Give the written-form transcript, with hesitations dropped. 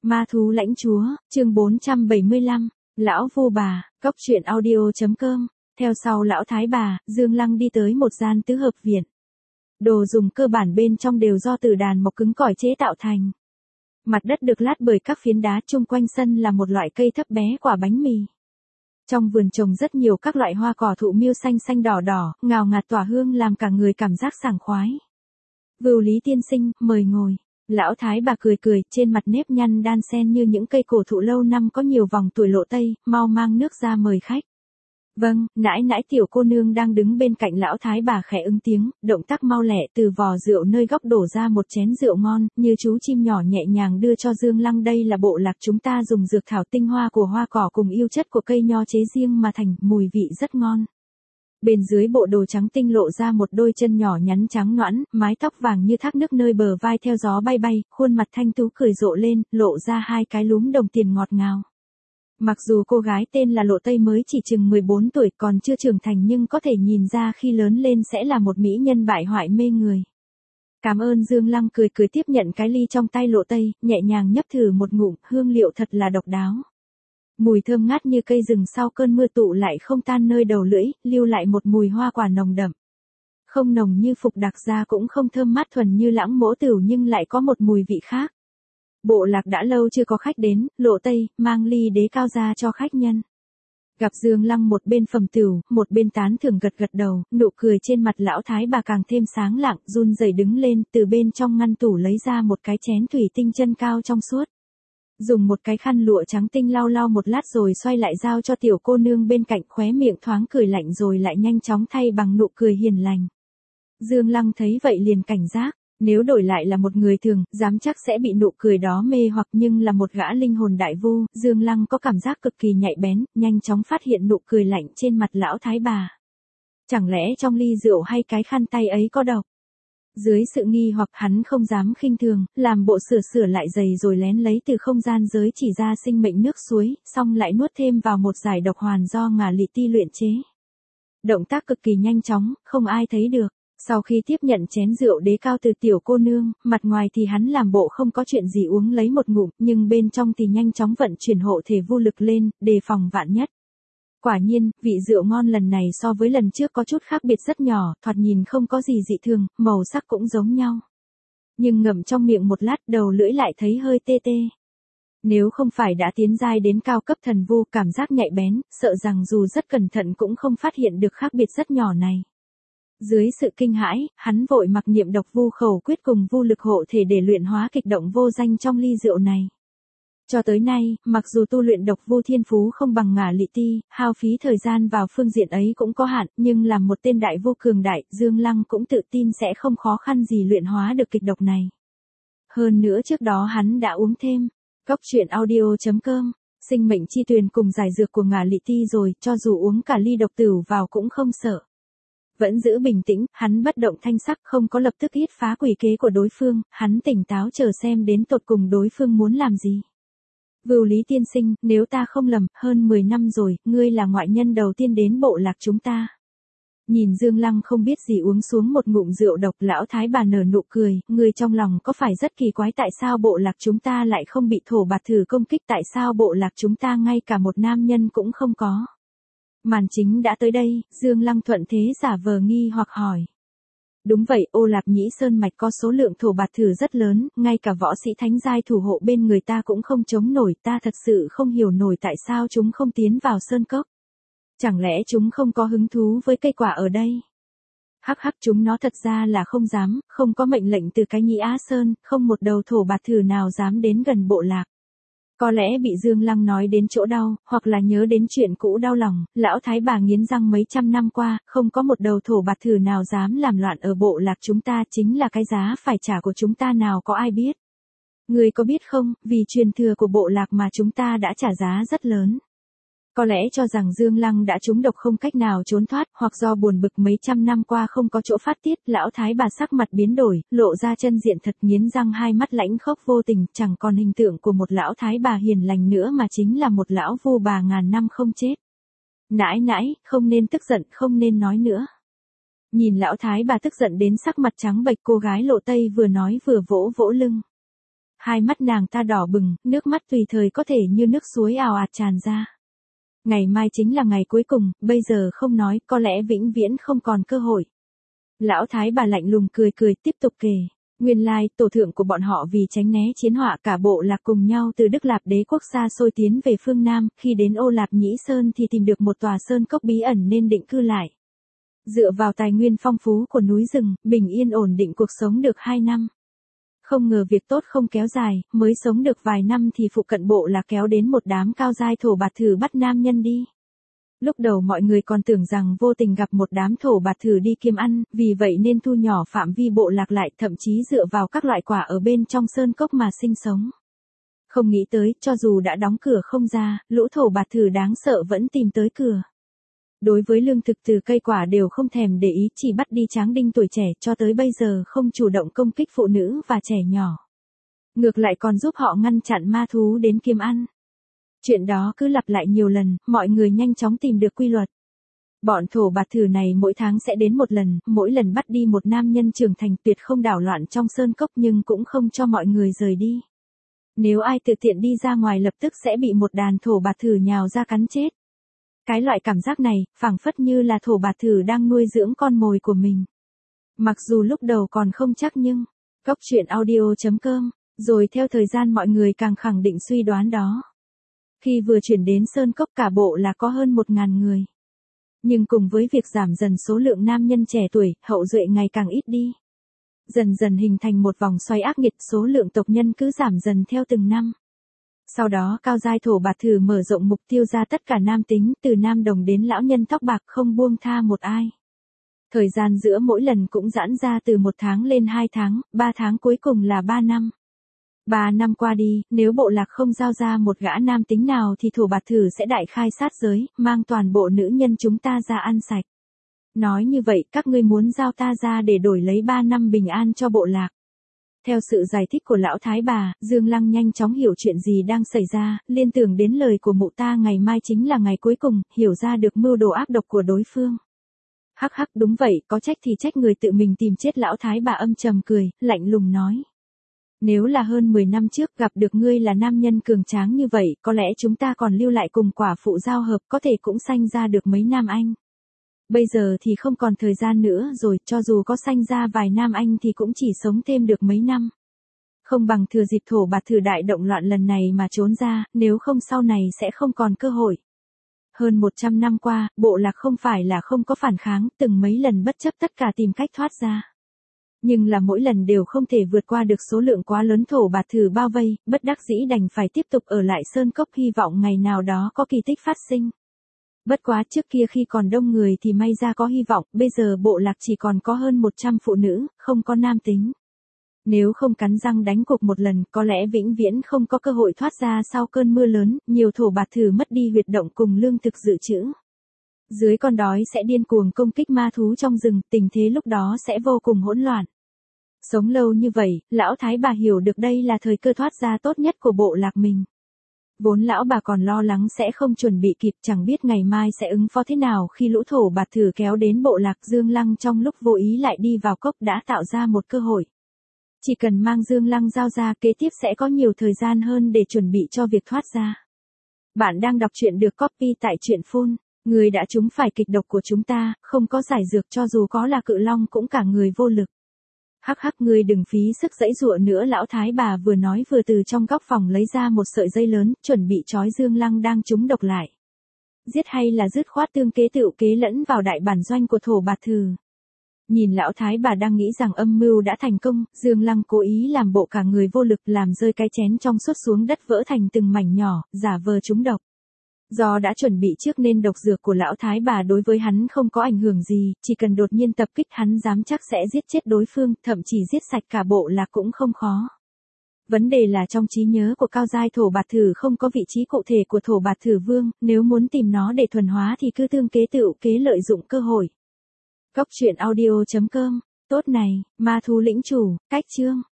Ma thú lãnh chúa, chương 475, lão vu bà, cóc truyện audio.com. Theo sau lão thái bà, Dương Lăng đi tới một gian tứ hợp viện. Đồ dùng cơ bản bên trong đều do từ đàn mộc cứng cỏi chế tạo thành. Mặt đất được lát bởi các phiến đá, chung quanh sân là một loại cây thấp bé quả bánh mì. Trong vườn trồng rất nhiều các loại hoa cỏ thụ miêu xanh xanh đỏ đỏ, ngào ngạt tỏa hương làm cả người cảm giác sảng khoái. Vưu Lý tiên sinh, mời ngồi. Lão thái bà cười cười, trên mặt nếp nhăn đan xen như những cây cổ thụ lâu năm có nhiều vòng tuổi lộ tây, mau mang nước ra mời khách. Vâng, nãi nãi. Tiểu cô nương đang đứng bên cạnh lão thái bà khẽ ứng tiếng, động tác mau lẹ, từ vò rượu nơi góc đổ ra một chén rượu ngon, như chú chim nhỏ nhẹ nhàng đưa cho Dương Lăng. Đây là bộ lạc chúng ta dùng dược thảo tinh hoa của hoa cỏ cùng yêu chất của cây nho chế riêng mà thành, mùi vị rất ngon. Bên dưới bộ đồ trắng tinh lộ ra một đôi chân nhỏ nhắn trắng nõn, mái tóc vàng như thác nước nơi bờ vai theo gió bay bay, khuôn mặt thanh tú cười rộ lên, lộ ra hai cái lúm đồng tiền ngọt ngào. Mặc dù cô gái tên là Lộ Tây mới chỉ chừng 14 tuổi còn chưa trưởng thành nhưng có thể nhìn ra khi lớn lên sẽ là một mỹ nhân bại hoại mê người. Cảm ơn. Dương Lăng cười cười tiếp nhận cái ly trong tay Lộ Tây, nhẹ nhàng nhấp thử một ngụm, hương liệu thật là độc đáo. Mùi thơm ngát như cây rừng sau cơn mưa tụ lại không tan nơi đầu lưỡi, lưu lại một mùi hoa quả nồng đậm. Không nồng như phục đặc gia cũng không thơm mát thuần như lãng mỗ tửu nhưng lại có một mùi vị khác. Bộ lạc đã lâu chưa có khách đến, Lộ Tây mang ly đế cao ra cho khách nhân. Gặp Dương Lăng một bên phẩm tửu, một bên tán thưởng gật gật đầu, nụ cười trên mặt lão thái bà càng thêm sáng lạng, run rẩy đứng lên, từ bên trong ngăn tủ lấy ra một cái chén thủy tinh chân cao trong suốt. Dùng một cái khăn lụa trắng tinh lau lau một lát rồi xoay lại giao cho tiểu cô nương bên cạnh, khóe miệng thoáng cười lạnh rồi lại nhanh chóng thay bằng nụ cười hiền lành. Dương Lăng thấy vậy liền cảnh giác. Nếu đổi lại là một người thường, dám chắc sẽ bị nụ cười đó mê hoặc, nhưng là một gã linh hồn đại vu, Dương Lăng có cảm giác cực kỳ nhạy bén, nhanh chóng phát hiện nụ cười lạnh trên mặt lão thái bà. Chẳng lẽ trong ly rượu hay cái khăn tay ấy có độc? Dưới sự nghi hoặc hắn không dám khinh thường, làm bộ sửa lại giày rồi lén lấy từ không gian giới chỉ ra sinh mệnh nước suối, xong lại nuốt thêm vào một giải độc hoàn do ngà lị ti luyện chế. Động tác cực kỳ nhanh chóng, không ai thấy được. Sau khi tiếp nhận chén rượu đế cao từ tiểu cô nương, mặt ngoài thì hắn làm bộ không có chuyện gì uống lấy một ngụm, nhưng bên trong thì nhanh chóng vận chuyển hộ thể vô lực lên, đề phòng vạn nhất. Quả nhiên, vị rượu ngon lần này so với lần trước có chút khác biệt rất nhỏ, thoạt nhìn không có gì dị thường, màu sắc cũng giống nhau. Nhưng ngậm trong miệng một lát, đầu lưỡi lại thấy hơi tê tê. Nếu không phải đã tiến giai đến cao cấp thần vu, cảm giác nhạy bén, sợ rằng dù rất cẩn thận cũng không phát hiện được khác biệt rất nhỏ này. Dưới sự kinh hãi, hắn vội mặc niệm độc vu khẩu quyết cùng vu lực hộ thể để luyện hóa kịch động vô danh trong ly rượu này. Cho tới nay, mặc dù tu luyện độc vu thiên phú không bằng ngả lị ti, hao phí thời gian vào phương diện ấy cũng có hạn, nhưng làm một tên đại vu cường đại, Dương Lăng cũng tự tin sẽ không khó khăn gì luyện hóa được kịch độc này. Hơn nữa trước đó hắn đã uống thêm, cóc truyện audio.com, sinh mệnh chi tuyền cùng giải dược của ngả lị ti rồi, cho dù uống cả ly độc tửu vào cũng không sợ. Vẫn giữ bình tĩnh, hắn bất động thanh sắc, không có lập tức hít phá quỷ kế của đối phương, hắn tỉnh táo chờ xem đến tột cùng đối phương muốn làm gì. Vưu Lý tiên sinh, nếu ta không lầm, hơn 10 năm rồi, ngươi là ngoại nhân đầu tiên đến bộ lạc chúng ta. Nhìn Dương Lăng không biết gì uống xuống một ngụm rượu độc, lão thái bà nở nụ cười, ngươi trong lòng có phải rất kỳ quái tại sao bộ lạc chúng ta lại không bị thổ bạt thử công kích, tại sao bộ lạc chúng ta ngay cả một nam nhân cũng không có. Màn chính đã tới đây, Dương Lăng thuận thế giả vờ nghi hoặc hỏi. Đúng vậy, Ô Lạc Nhĩ Sơn mạch có số lượng thổ bạt thử rất lớn, ngay cả võ sĩ thánh giai thủ hộ bên người ta cũng không chống nổi, ta thật sự không hiểu nổi tại sao chúng không tiến vào sơn cốc. Chẳng lẽ chúng không có hứng thú với cây quả ở đây? Hắc hắc, chúng nó thật ra là không dám, không có mệnh lệnh từ cái Nhĩ Á Sơn, không một đầu thổ bạt thử nào dám đến gần bộ lạc. Có lẽ bị Dương Lăng nói đến chỗ đau, hoặc là nhớ đến chuyện cũ đau lòng, lão thái bà nghiến răng mấy trăm năm qua, không có một đầu thổ bạt thử nào dám làm loạn ở bộ lạc chúng ta, chính là cái giá phải trả của chúng ta nào có ai biết. Người có biết không, vì truyền thừa của bộ lạc mà chúng ta đã trả giá rất lớn. Có lẽ cho rằng Dương Lăng đã trúng độc không cách nào trốn thoát, hoặc do buồn bực mấy trăm năm qua không có chỗ phát tiết, lão thái bà sắc mặt biến đổi, lộ ra chân diện thật, nghiến răng, hai mắt lãnh khốc vô tình, chẳng còn hình tượng của một lão thái bà hiền lành nữa mà chính là một lão vu bà ngàn năm không chết. Nãi nãi, không nên tức giận, không nên nói nữa. Nhìn lão thái bà tức giận đến sắc mặt trắng bệch, cô gái Lộ Tây vừa nói vừa vỗ vỗ lưng. Hai mắt nàng ta đỏ bừng, nước mắt tùy thời có thể như nước suối ào ạt tràn ra. Ngày mai chính là ngày cuối cùng, bây giờ không nói, có lẽ vĩnh viễn không còn cơ hội. Lão thái bà lạnh lùng cười cười tiếp tục kể. Nguyên lai, tổ thượng của bọn họ vì tránh né chiến họa cả bộ lạc cùng nhau từ Đức Lạp đế quốc xa xôi tiến về phương Nam, khi đến Ô Lạp Nhĩ Sơn thì tìm được một tòa sơn cốc bí ẩn nên định cư lại. Dựa vào tài nguyên phong phú của núi rừng, bình yên ổn định cuộc sống được 2 năm. Không ngờ việc tốt không kéo dài, mới sống được vài năm thì phụ cận bộ lạc kéo đến một đám cao giai thổ bạt thử bắt nam nhân đi. Lúc đầu mọi người còn tưởng rằng vô tình gặp một đám thổ bạt thử đi kiếm ăn, vì vậy nên thu nhỏ phạm vi bộ lạc lại, thậm chí dựa vào các loại quả ở bên trong sơn cốc mà sinh sống. Không nghĩ tới, cho dù đã đóng cửa không ra, lũ thổ bạt thử đáng sợ vẫn tìm tới cửa. Đối với lương thực từ cây quả đều không thèm để ý, chỉ bắt đi tráng đinh tuổi trẻ, cho tới bây giờ không chủ động công kích phụ nữ và trẻ nhỏ. Ngược lại còn giúp họ ngăn chặn ma thú đến kiếm ăn. Chuyện đó cứ lặp lại nhiều lần, mọi người nhanh chóng tìm được quy luật. Bọn thổ bạt thử này mỗi tháng sẽ đến một lần, mỗi lần bắt đi một nam nhân trưởng thành, tuyệt không đảo loạn trong sơn cốc nhưng cũng không cho mọi người rời đi. Nếu ai tự tiện đi ra ngoài lập tức sẽ bị một đàn thổ bạt thử nhào ra cắn chết. Cái loại cảm giác này, phảng phất như là thổ bạt thử đang nuôi dưỡng con mồi của mình. Mặc dù lúc đầu còn không chắc nhưng, Cốc truyện audio.com, rồi theo thời gian mọi người càng khẳng định suy đoán đó. Khi vừa chuyển đến Sơn Cốc cả bộ là có hơn 1.000 người. Nhưng cùng với việc giảm dần số lượng nam nhân trẻ tuổi, hậu duệ ngày càng ít đi. Dần dần hình thành một vòng xoay ác nghiệt, số lượng tộc nhân cứ giảm dần theo từng năm. Sau đó cao giai thổ bạt thử mở rộng mục tiêu ra tất cả nam tính, từ nam đồng đến lão nhân tóc bạc không buông tha một ai. Thời gian giữa mỗi lần cũng giãn ra từ 1 tháng lên 2 tháng, 3 tháng cuối cùng là 3 năm. 3 năm qua đi, nếu bộ lạc không giao ra một gã nam tính nào thì thổ bạt thử sẽ đại khai sát giới, mang toàn bộ nữ nhân chúng ta ra ăn sạch. Nói như vậy, các ngươi muốn giao ta ra để đổi lấy 3 năm bình an cho bộ lạc. Theo sự giải thích của lão thái bà, Dương Lăng nhanh chóng hiểu chuyện gì đang xảy ra, liên tưởng đến lời của mụ ta ngày mai chính là ngày cuối cùng, hiểu ra được mưu đồ ác độc của đối phương. Hắc hắc, đúng vậy, có trách thì trách người tự mình tìm chết. Lão thái bà âm trầm cười, lạnh lùng nói. Nếu là hơn 10 năm trước gặp được ngươi là nam nhân cường tráng như vậy, có lẽ chúng ta còn lưu lại cùng quả phụ giao hợp, có thể cũng sanh ra được mấy nam anh. Bây giờ thì không còn thời gian nữa rồi, cho dù có sanh ra vài nam anh thì cũng chỉ sống thêm được mấy năm. Không bằng thừa dịp thổ bạt thử đại động loạn lần này mà trốn ra, nếu không sau này sẽ không còn cơ hội. Hơn 100 năm qua, bộ lạc không phải là không có phản kháng, từng mấy lần bất chấp tất cả tìm cách thoát ra. Nhưng là mỗi lần đều không thể vượt qua được số lượng quá lớn thổ bạt thử bao vây, bất đắc dĩ đành phải tiếp tục ở lại Sơn Cốc, hy vọng ngày nào đó có kỳ tích phát sinh. Bất quá trước kia khi còn đông người thì may ra có hy vọng, bây giờ bộ lạc chỉ còn có hơn 100 phụ nữ, không có nam tính. Nếu không cắn răng đánh cuộc một lần, có lẽ vĩnh viễn không có cơ hội thoát ra sau cơn mưa lớn, nhiều thổ bạt thử mất đi huyệt động cùng lương thực dự trữ. Dưới con đói sẽ điên cuồng công kích ma thú trong rừng, tình thế lúc đó sẽ vô cùng hỗn loạn. Sống lâu như vậy, lão thái bà hiểu được đây là thời cơ thoát ra tốt nhất của bộ lạc mình. Vốn lão bà còn lo lắng sẽ không chuẩn bị kịp, chẳng biết ngày mai sẽ ứng phó thế nào khi lũ thổ bạt thử kéo đến bộ lạc. Dương Lăng trong lúc vô ý lại đi vào cốc đã tạo ra một cơ hội. Chỉ cần mang Dương Lăng giao ra, kế tiếp sẽ có nhiều thời gian hơn để chuẩn bị cho việc thoát ra. Bạn đang đọc truyện được copy tại truyện Full. Người đã trúng phải kịch độc của chúng ta, không có giải dược, cho dù có là cự long cũng cả người vô lực. Hắc hắc, ngươi đừng phí sức giãy giụa nữa. Lão thái bà vừa nói vừa từ trong góc phòng lấy ra một sợi dây lớn, chuẩn bị trói Dương Lăng đang trúng độc lại. Giết hay là dứt khoát tương kế tựu kế lẫn vào đại bản doanh của thổ bạt thử. Nhìn lão thái bà đang nghĩ rằng âm mưu đã thành công, Dương Lăng cố ý làm bộ cả người vô lực, làm rơi cái chén trong suốt xuống đất vỡ thành từng mảnh nhỏ, giả vờ trúng độc. Do đã chuẩn bị trước nên độc dược của lão thái bà đối với hắn không có ảnh hưởng gì, chỉ cần đột nhiên tập kích hắn dám chắc sẽ giết chết đối phương, thậm chí giết sạch cả bộ lạc cũng không khó. Vấn đề là trong trí nhớ của cao giai thổ bạt thử không có vị trí cụ thể của thổ bạt thử vương, nếu muốn tìm nó để thuần hóa thì cứ tương kế tựu kế lợi dụng cơ hội. Cốc truyện audio.com, tốt này, ma thú lĩnh chủ, cách chương.